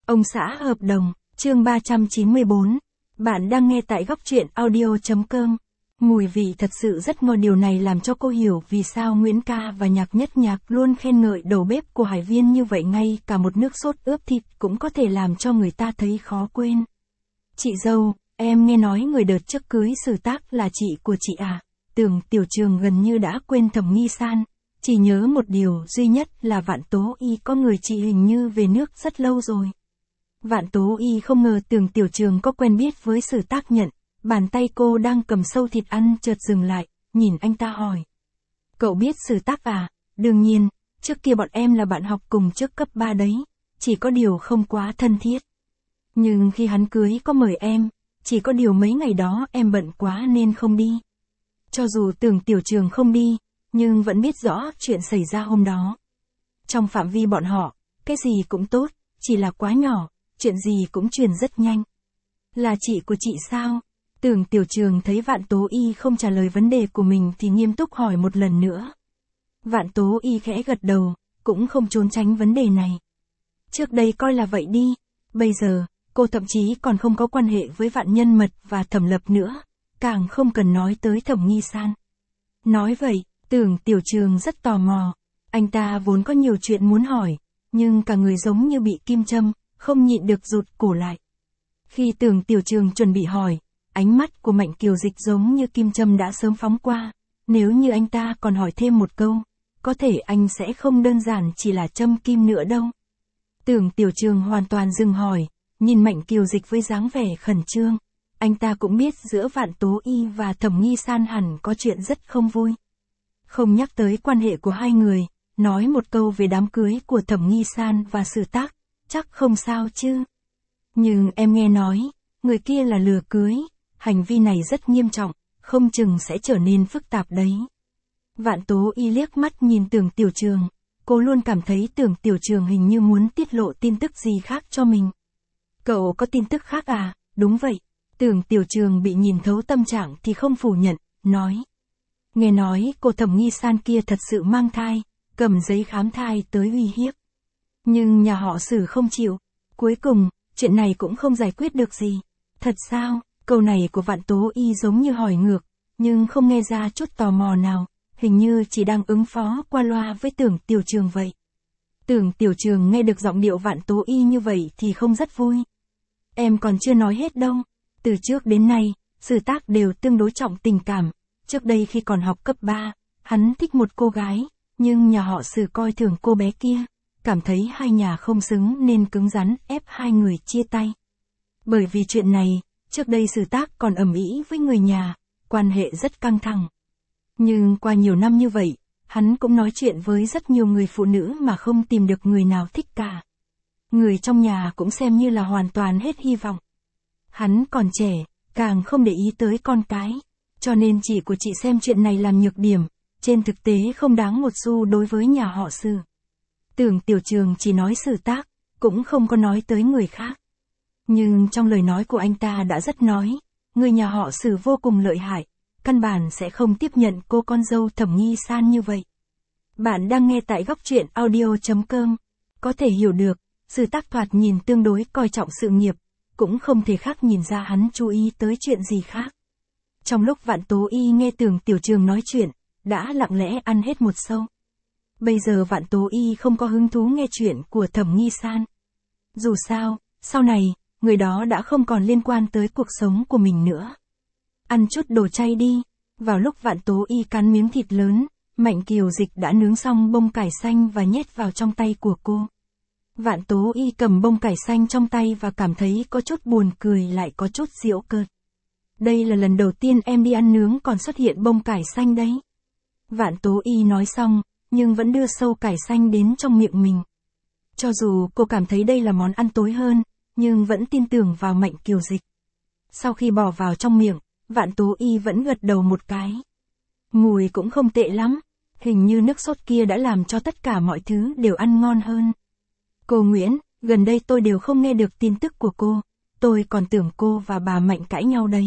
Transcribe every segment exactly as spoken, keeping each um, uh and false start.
Ông xã hợp đồng, chương ba trăm chín mươi bốn. Bạn đang nghe tại góc truyện audio.com. Mùi vị thật sự rất ngon, điều này làm cho cô hiểu vì sao Nguyễn Ca và Nhạc Nhất Nhạc luôn khen ngợi đầu bếp của Hải Viên như vậy, ngay cả một nước sốt ướp thịt cũng có thể làm cho người ta thấy khó quên. Chị dâu, em nghe nói người đợt trước cưới Sử Tác là chị của chị à? Tưởng Tiểu Trường gần như đã quên Thẩm Nghi San, chỉ nhớ một điều duy nhất là Vạn Tố Y có người chị hình như về nước rất lâu rồi. Vạn Tố Y không ngờ Tưởng Tiểu Trường có quen biết với Sử Tác nhận, bàn tay cô đang cầm sâu thịt ăn chợt dừng lại, nhìn anh ta hỏi. Cậu biết Sử Tác à? Đương nhiên, trước kia bọn em là bạn học cùng trước cấp ba đấy, chỉ có điều không quá thân thiết. Nhưng khi hắn cưới có mời em, chỉ có điều mấy ngày đó em bận quá nên không đi. Cho dù Tưởng Tiểu Trường không đi, nhưng vẫn biết rõ chuyện xảy ra hôm đó. Trong phạm vi bọn họ, cái gì cũng tốt, chỉ là quá nhỏ, chuyện gì cũng truyền rất nhanh. Là chị của chị sao? Tưởng Tiểu Trường thấy Vạn Tố Y không trả lời vấn đề của mình thì nghiêm túc hỏi một lần nữa. Vạn Tố Y khẽ gật đầu, cũng không trốn tránh vấn đề này. Trước đây coi là vậy đi, bây giờ, cô thậm chí còn không có quan hệ với Vạn Nhân Mật và Thẩm Lập nữa, càng không cần nói tới Thẩm Nghi San. Nói vậy, Tưởng Tiểu Trường rất tò mò, anh ta vốn có nhiều chuyện muốn hỏi, nhưng cả người giống như bị kim châm, không nhịn được rụt cổ lại. Khi Tưởng Tiểu Trường chuẩn bị hỏi, ánh mắt của Mạnh Kiều Dịch giống như kim châm đã sớm phóng qua, nếu như anh ta còn hỏi thêm một câu, có thể anh sẽ không đơn giản chỉ là châm kim nữa đâu. Tưởng Tiểu Trường hoàn toàn dừng hỏi, nhìn Mạnh Kiều Dịch với dáng vẻ khẩn trương, anh ta cũng biết giữa Vạn Tố Y và Thẩm Nghi San hẳn có chuyện rất không vui. Không nhắc tới quan hệ của hai người, nói một câu về đám cưới của Thẩm Nghi San và Sử Tác, chắc không sao chứ. Nhưng em nghe nói, người kia là lừa cưới, hành vi này rất nghiêm trọng, không chừng sẽ trở nên phức tạp đấy. Vạn Tố Y liếc mắt nhìn Tưởng Tiểu Trường, cô luôn cảm thấy Tưởng Tiểu Trường hình như muốn tiết lộ tin tức gì khác cho mình. Cậu có tin tức khác à? Đúng vậy. Tưởng Tiểu Trường bị nhìn thấu tâm trạng thì không phủ nhận, nói. Nghe nói cô Thẩm Nghi San kia thật sự mang thai, cầm giấy khám thai tới uy hiếp. Nhưng nhà họ Sử không chịu, cuối cùng, chuyện này cũng không giải quyết được gì. Thật sao? Câu này của Vạn Tố Y giống như hỏi ngược, nhưng không nghe ra chút tò mò nào, hình như chỉ đang ứng phó qua loa với Tưởng Tiểu Trường vậy. Tưởng Tiểu Trường nghe được giọng điệu Vạn Tố Y như vậy thì không rất vui. Em còn chưa nói hết đâu. Từ trước đến nay, Sử Tác đều tương đối trọng tình cảm. Trước đây khi còn học cấp ba, hắn thích một cô gái, nhưng nhà họ Sử coi thường cô bé kia, cảm thấy hai nhà không xứng nên cứng rắn ép hai người chia tay. Bởi vì chuyện này, trước đây Sử Tác còn ầm ĩ với người nhà, quan hệ rất căng thẳng. Nhưng qua nhiều năm như vậy, hắn cũng nói chuyện với rất nhiều người phụ nữ mà không tìm được người nào thích cả. Người trong nhà cũng xem như là hoàn toàn hết hy vọng. Hắn còn trẻ, càng không để ý tới con cái, cho nên chị của chị xem chuyện này làm nhược điểm, trên thực tế không đáng một xu đối với nhà họ Sử. Tưởng Tiểu Trường chỉ nói Sử Tác, cũng không có nói tới người khác. Nhưng trong lời nói của anh ta đã rất nói, người nhà họ Sử vô cùng lợi hại, căn bản sẽ không tiếp nhận cô con dâu Thẩm Nghi San như vậy. Bạn đang nghe tại góc truyện audio.com, có thể hiểu được, Sử Tác thoạt nhìn tương đối coi trọng sự nghiệp, cũng không thể khác nhìn ra hắn chú ý tới chuyện gì khác. Trong lúc Vạn Tố Y nghe Tưởng Tiểu Trường nói chuyện, đã lặng lẽ ăn hết một sâu. Bây giờ Vạn Tố Y không có hứng thú nghe chuyện của Thẩm Nghi San. Dù sao, sau này, người đó đã không còn liên quan tới cuộc sống của mình nữa. Ăn chút đồ chay đi. Vào lúc Vạn Tố Y cắn miếng thịt lớn, Mạnh Kiều Dịch đã nướng xong bông cải xanh và nhét vào trong tay của cô. Vạn Tố Y cầm bông cải xanh trong tay và cảm thấy có chút buồn cười lại có chút giễu cợt. Đây là lần đầu tiên em đi ăn nướng còn xuất hiện bông cải xanh đấy. Vạn Tố Y nói xong, nhưng vẫn đưa sâu cải xanh đến trong miệng mình. Cho dù cô cảm thấy đây là món ăn tối hơn, nhưng vẫn tin tưởng vào Mạnh Kiều Dịch. Sau khi bỏ vào trong miệng, Vạn Tố Y vẫn gật đầu một cái. Mùi cũng không tệ lắm, hình như nước sốt kia đã làm cho tất cả mọi thứ đều ăn ngon hơn. Cô Nguyễn, gần đây tôi đều không nghe được tin tức của cô, tôi còn tưởng cô và bà Mạnh cãi nhau đấy.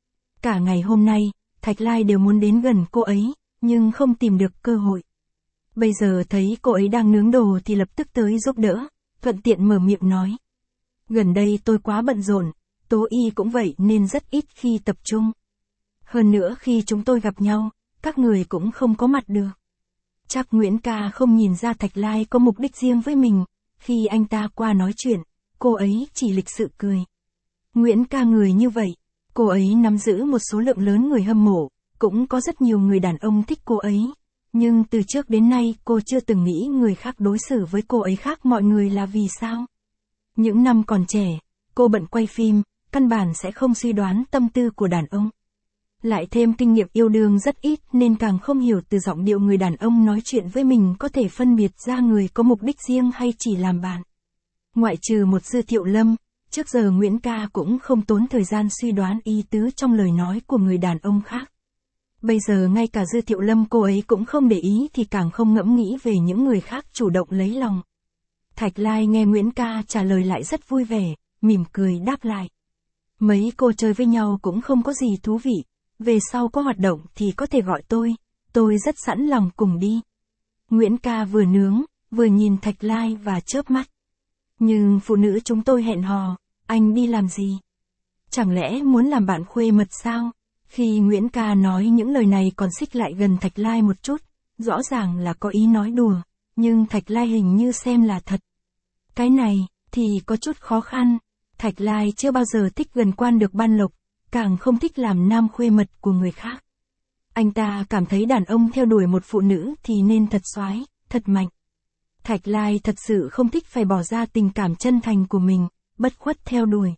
Cả ngày hôm nay, Thạch Lai đều muốn đến gần cô ấy, nhưng không tìm được cơ hội. Bây giờ thấy cô ấy đang nướng đồ thì lập tức tới giúp đỡ, thuận tiện mở miệng nói. Gần đây tôi quá bận rộn, Tố Y cũng vậy nên rất ít khi tập trung. Hơn nữa khi chúng tôi gặp nhau, các người cũng không có mặt được. Chắc Nguyễn ca không nhìn ra Thạch Lai có mục đích riêng với mình, khi anh ta qua nói chuyện, cô ấy chỉ lịch sự cười. Nguyễn ca người như vậy, cô ấy nắm giữ một số lượng lớn người hâm mộ, cũng có rất nhiều người đàn ông thích cô ấy. Nhưng từ trước đến nay cô chưa từng nghĩ người khác đối xử với cô ấy khác mọi người là vì sao. Những năm còn trẻ, cô bận quay phim, căn bản sẽ không suy đoán tâm tư của đàn ông. Lại thêm kinh nghiệm yêu đương rất ít nên càng không hiểu từ giọng điệu người đàn ông nói chuyện với mình có thể phân biệt ra người có mục đích riêng hay chỉ làm bạn. Ngoại trừ một Dư Thiệu Lâm, trước giờ Nguyễn ca cũng không tốn thời gian suy đoán ý tứ trong lời nói của người đàn ông khác. Bây giờ ngay cả Dư Thiệu Lâm cô ấy cũng không để ý thì càng không ngẫm nghĩ về những người khác chủ động lấy lòng. Thạch Lai nghe Nguyễn ca trả lời lại rất vui vẻ, mỉm cười đáp lại. Mấy cô chơi với nhau cũng không có gì thú vị, về sau có hoạt động thì có thể gọi tôi, tôi rất sẵn lòng cùng đi. Nguyễn ca vừa nướng, vừa nhìn Thạch Lai và chớp mắt. Nhưng phụ nữ chúng tôi hẹn hò, anh đi làm gì? Chẳng lẽ muốn làm bạn khuê mật sao? Khi Nguyễn ca nói những lời này còn xích lại gần Thạch Lai một chút, rõ ràng là có ý nói đùa, nhưng Thạch Lai hình như xem là thật. Cái này, thì có chút khó khăn. Thạch Lai chưa bao giờ thích gần quan được ban lộc, càng không thích làm nam khuê mật của người khác. Anh ta cảm thấy đàn ông theo đuổi một phụ nữ thì nên thật soái, thật mạnh. Thạch Lai thật sự không thích phải bỏ ra tình cảm chân thành của mình, bất khuất theo đuổi.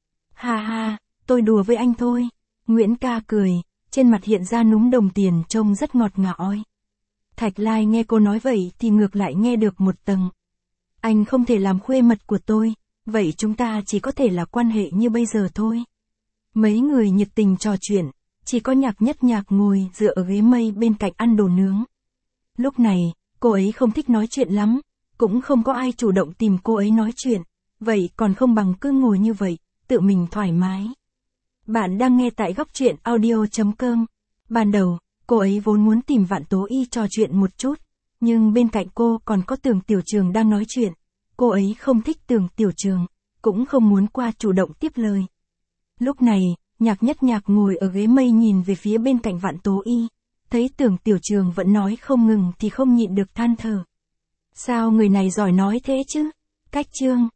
Ha ha, tôi đùa với anh thôi. Nguyễn ca cười, trên mặt hiện ra núm đồng tiền trông rất ngọt ngào. Thạch Lai nghe cô nói vậy thì ngược lại nghe được một tầng. Anh không thể làm khuê mật của tôi, vậy chúng ta chỉ có thể là quan hệ như bây giờ thôi. Mấy người nhiệt tình trò chuyện, chỉ có Nhạc Nhất Nhạc ngồi dựa ở ghế mây bên cạnh ăn đồ nướng. Lúc này, cô ấy không thích nói chuyện lắm, cũng không có ai chủ động tìm cô ấy nói chuyện, vậy còn không bằng cứ ngồi như vậy, tự mình thoải mái. Bạn đang nghe tại góc truyện audio chấm com. Ban đầu, cô ấy vốn muốn tìm Vạn Tố Y trò chuyện một chút, nhưng bên cạnh cô còn có Tưởng Tiểu Trường đang nói chuyện. Cô ấy không thích Tưởng Tiểu Trường, cũng không muốn qua chủ động tiếp lời. Lúc này, Nhạc Nhất Nhạc ngồi ở ghế mây nhìn về phía bên cạnh Vạn Tố Y, thấy Tưởng Tiểu Trường vẫn nói không ngừng thì không nhịn được than thở. Sao người này giỏi nói thế chứ? Cách chương